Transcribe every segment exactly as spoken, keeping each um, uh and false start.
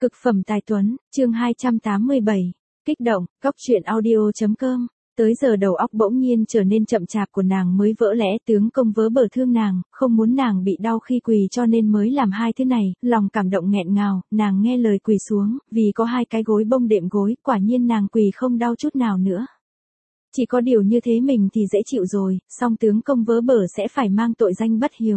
Cực phẩm tài tuấn, chương hai trăm tám mươi bảy. Kích động, cóc truyện audio.com. Tới giờ đầu óc bỗng nhiên trở nên chậm chạp của nàng mới vỡ lẽ, tướng công vớ bờ thương nàng, không muốn nàng bị đau khi quỳ cho nên mới làm hai thứ này, lòng cảm động nghẹn ngào, nàng nghe lời quỳ xuống, vì có hai cái gối bông đệm gối, quả nhiên nàng quỳ không đau chút nào nữa. Chỉ có điều như thế mình thì dễ chịu rồi, song tướng công vớ bờ sẽ phải mang tội danh bất hiếu.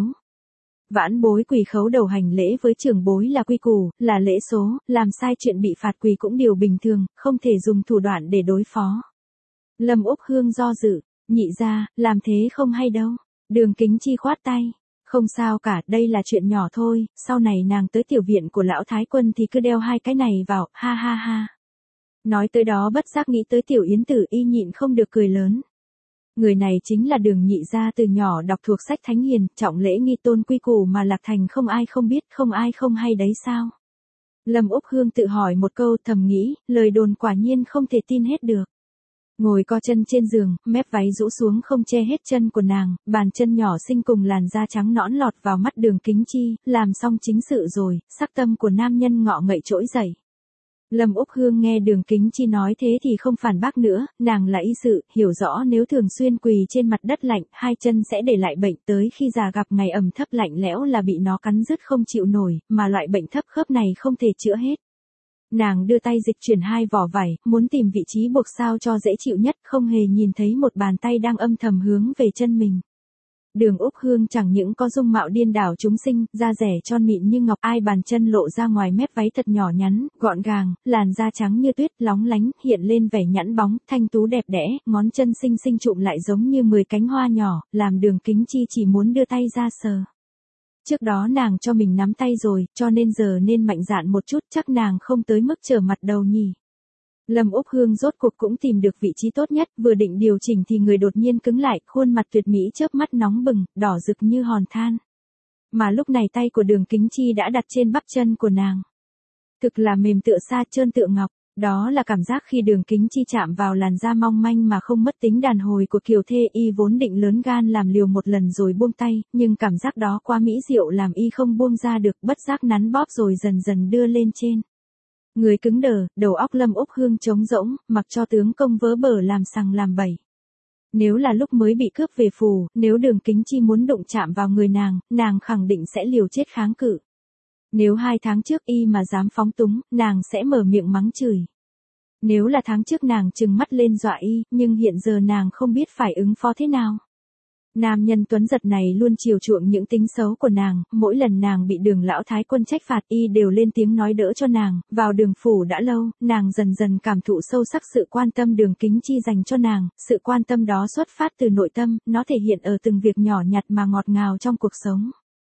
Vãn bối quỳ khấu đầu hành lễ với trưởng bối là quy củ, là lễ số, làm sai chuyện bị phạt quỳ cũng điều bình thường, không thể dùng thủ đoạn để đối phó. Lâm Úc Hương do dự, nhị ra, làm thế không hay đâu. Đường Kính Chi khoát tay, không sao cả, đây là chuyện nhỏ thôi, sau này nàng tới tiểu viện của lão thái quân thì cứ đeo hai cái này vào, ha ha ha. Nói tới đó bất giác nghĩ tới tiểu yến tử, y nhịn không được cười lớn. Người này chính là Đường nhị gia, từ nhỏ đọc thuộc sách thánh hiền, trọng lễ nghi tôn quy củ mà Lạc Thành không ai không biết, không ai không hay đấy sao. Lâm Úc Hương tự hỏi một câu, thầm nghĩ, lời đồn quả nhiên không thể tin hết được. Ngồi co chân trên giường, mép váy rũ xuống không che hết chân của nàng, bàn chân nhỏ xinh cùng làn da trắng nõn lọt vào mắt Đường Kính Chi, làm xong chính sự rồi, sắc tâm của nam nhân ngọ ngậy trỗi dậy. Lâm Úc Hương nghe Đường Kính Chi nói thế thì không phản bác nữa, nàng là y sự, hiểu rõ nếu thường xuyên quỳ trên mặt đất lạnh, hai chân sẽ để lại bệnh, tới khi già gặp ngày ẩm thấp lạnh lẽo là bị nó cắn rứt không chịu nổi, mà loại bệnh thấp khớp này không thể chữa hết. Nàng đưa tay dịch chuyển hai vỏ vải, muốn tìm vị trí buộc sao cho dễ chịu nhất, không hề nhìn thấy một bàn tay đang âm thầm hướng về chân mình. Đường Úc Hương chẳng những có dung mạo điên đảo chúng sinh, da rẻ tròn mịn như ngọc, ai bàn chân lộ ra ngoài mép váy thật nhỏ nhắn, gọn gàng, làn da trắng như tuyết, lóng lánh, hiện lên vẻ nhẵn bóng, thanh tú đẹp đẽ, ngón chân xinh xinh trụm lại giống như mười cánh hoa nhỏ, làm Đường Kính Chi chỉ muốn đưa tay ra sờ. Trước đó nàng cho mình nắm tay rồi, cho nên giờ nên mạnh dạn một chút, chắc nàng không tới mức trở mặt đầu nhỉ. Lâm Úc Hương rốt cuộc cũng tìm được vị trí tốt nhất, vừa định điều chỉnh thì người đột nhiên cứng lại, khuôn mặt tuyệt mỹ chớp mắt nóng bừng, đỏ rực như hòn than. Mà lúc này tay của Đường Kính Chi đã đặt trên bắp chân của nàng. Thực là mềm tựa sa, trơn tựa ngọc, đó là cảm giác khi Đường Kính Chi chạm vào làn da mong manh mà không mất tính đàn hồi của kiều thê, y vốn định lớn gan làm liều một lần rồi buông tay, nhưng cảm giác đó quá mỹ diệu làm y không buông ra được, bất giác nắn bóp rồi dần dần đưa lên trên. Người cứng đờ, đầu óc Lâm Úc Hương trống rỗng, mặc cho tướng công vớ bờ làm sằng làm bậy. Nếu là lúc mới bị cướp về phủ, nếu Đường Kính Chi muốn đụng chạm vào người nàng, nàng khẳng định sẽ liều chết kháng cự. Nếu hai tháng trước y mà dám phóng túng, nàng sẽ mở miệng mắng chửi. Nếu là tháng trước nàng trừng mắt lên dọa y, nhưng hiện giờ nàng không biết phải ứng phó thế nào. Nam nhân tuấn giật này luôn chiều chuộng những tính xấu của nàng, mỗi lần nàng bị Đường lão thái quân trách phạt y đều lên tiếng nói đỡ cho nàng, vào Đường phủ đã lâu, nàng dần dần cảm thụ sâu sắc sự quan tâm Đường Kính Chi dành cho nàng, sự quan tâm đó xuất phát từ nội tâm, nó thể hiện ở từng việc nhỏ nhặt mà ngọt ngào trong cuộc sống.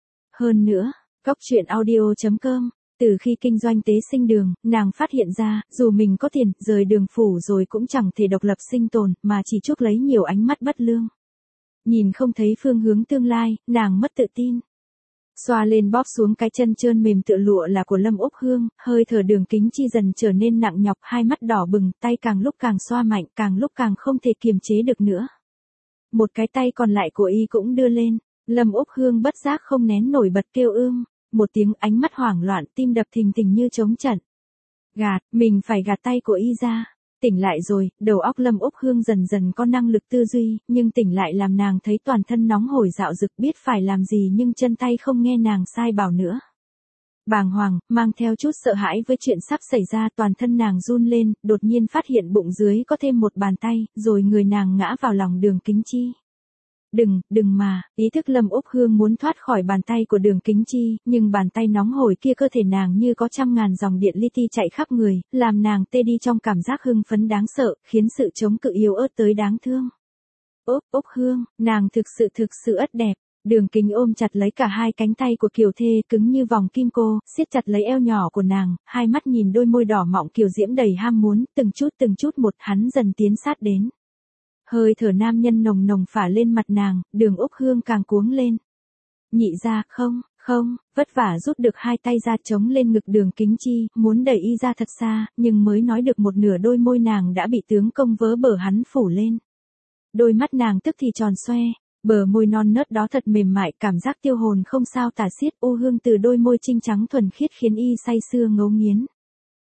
Hơn nữa, cóc truyện audio.com, từ khi kinh doanh tế sinh đường, nàng phát hiện ra, dù mình có tiền, rời Đường phủ rồi cũng chẳng thể độc lập sinh tồn, mà chỉ chuốc lấy nhiều ánh mắt bất lương. Nhìn không thấy phương hướng tương lai, nàng mất tự tin. Xoa lên bóp xuống cái chân trơn mềm tựa lụa là của Lâm Úc Hương, hơi thở Đường Kính Chi dần trở nên nặng nhọc, hai mắt đỏ bừng, tay càng lúc càng xoa mạnh, càng lúc càng không thể kiềm chế được nữa. Một cái tay còn lại của y cũng đưa lên, Lâm Úc Hương bất giác không nén nổi bật kêu ưm, một tiếng, ánh mắt hoảng loạn, tim đập thình thình như trống trận. Gạt, mình phải gạt tay của y ra. Tỉnh lại rồi, đầu óc Lâm Úc Hương dần dần có năng lực tư duy, nhưng tỉnh lại làm nàng thấy toàn thân nóng hổi dạo dực, biết phải làm gì nhưng chân tay không nghe nàng sai bảo nữa. Bàng hoàng, mang theo chút sợ hãi với chuyện sắp xảy ra, toàn thân nàng run lên, đột nhiên phát hiện bụng dưới có thêm một bàn tay, rồi người nàng ngã vào lòng Đường Kính Chi. Đừng, đừng mà, ý thức Lâm Úc Hương muốn thoát khỏi bàn tay của Đường Kính Chi, nhưng bàn tay nóng hổi kia cơ thể nàng như có trăm ngàn dòng điện li ti chạy khắp người, làm nàng tê đi trong cảm giác hưng phấn đáng sợ, khiến sự chống cự yếu ớt tới đáng thương. Úc, Úc Hương, nàng thực sự thực sự ất đẹp. Đường Kính ôm chặt lấy cả hai cánh tay của kiều thê cứng như vòng kim cô, siết chặt lấy eo nhỏ của nàng, hai mắt nhìn đôi môi đỏ mọng kiều diễm đầy ham muốn, từng chút từng chút một hắn dần tiến sát đến. Hơi thở nam nhân nồng nồng phả lên mặt nàng, Đường Úc Hương càng cuống lên. Nhị ra, không, không, vất vả rút được hai tay ra chống lên ngực Đường Kính Chi, muốn đẩy y ra thật xa, nhưng mới nói được một nửa đôi môi nàng đã bị tướng công vớ bờ hắn phủ lên. Đôi mắt nàng tức thì tròn xoe, bờ môi non nớt đó thật mềm mại, cảm giác tiêu hồn không sao tả xiết, u hương từ đôi môi trinh trắng thuần khiết khiến y say sưa ngấu nghiến.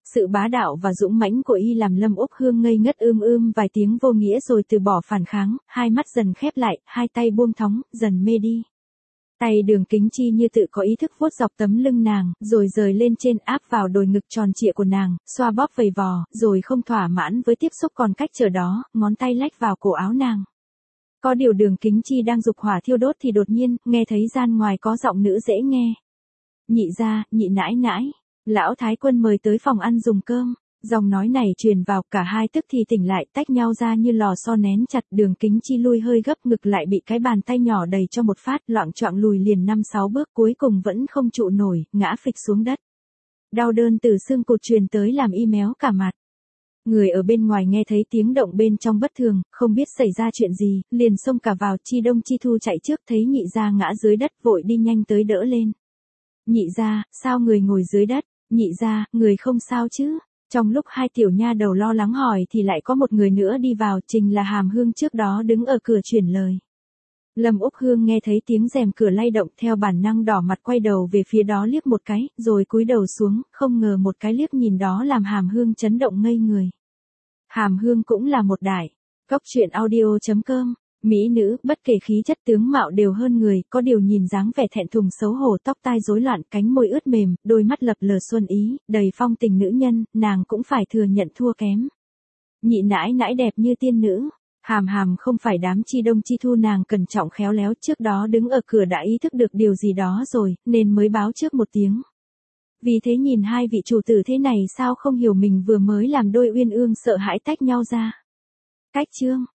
Sự bá đạo và dũng mãnh của y làm Lâm Úc Hương ngây ngất ưm ưm vài tiếng vô nghĩa rồi từ bỏ phản kháng, hai mắt dần khép lại, hai tay buông thõng, dần mê đi. Tay Đường Kính Chi như tự có ý thức vuốt dọc tấm lưng nàng, rồi rời lên trên áp vào đồi ngực tròn trịa của nàng, xoa bóp vầy vò, rồi không thỏa mãn với tiếp xúc còn cách chờ đó, ngón tay lách vào cổ áo nàng. Có điều Đường Kính Chi đang dục hỏa thiêu đốt thì đột nhiên, nghe thấy gian ngoài có giọng nữ dễ nghe. Nhị gia, nhị nãi nãi, lão thái quân mời tới phòng ăn dùng cơm. Dòng nói này truyền vào, cả hai tức thì tỉnh lại, tách nhau ra như lò xo nén chặt. Đường Kính Chi lui hơi gấp, ngực lại bị cái bàn tay nhỏ đầy cho một phát, loạng choạng lùi liền năm sáu bước, cuối cùng vẫn không trụ nổi, ngã phịch xuống đất. Đau đớn từ xương cụt truyền tới làm y méo cả mặt. Người ở bên ngoài nghe thấy tiếng động bên trong bất thường, không biết xảy ra chuyện gì, liền xông cả vào. Chi Đông Chi Thu chạy trước thấy nhị gia ngã dưới đất, vội đi nhanh tới đỡ lên. Nhị gia, sao người ngồi dưới đất? Nhị gia, người không sao chứ? Trong lúc hai tiểu nha đầu lo lắng hỏi thì lại có một người nữa đi vào, chính là Hàm Hương trước đó đứng ở cửa chuyển lời. Lâm Úc Hương nghe thấy tiếng rèm cửa lay động, theo bản năng đỏ mặt quay đầu về phía đó liếc một cái, rồi cúi đầu xuống, không ngờ một cái liếc nhìn đó làm Hàm Hương chấn động ngây người. Hàm Hương cũng là một đại. Cóc truyện audio chấm com. Mỹ nữ, bất kể khí chất tướng mạo đều hơn người, có điều nhìn dáng vẻ thẹn thùng xấu hổ, tóc tai rối loạn, cánh môi ướt mềm, đôi mắt lập lờ xuân ý, đầy phong tình nữ nhân, nàng cũng phải thừa nhận thua kém. Nhị nãi nãi đẹp như tiên nữ. Hàm Hàm không phải đám Chi Đông Chi Thu nàng cẩn trọng khéo léo, trước đó đứng ở cửa đã ý thức được điều gì đó rồi, nên mới báo trước một tiếng. Vì thế nhìn hai vị chủ tử thế này sao không hiểu mình vừa mới làm đôi uyên ương sợ hãi tách nhau ra. Cách chương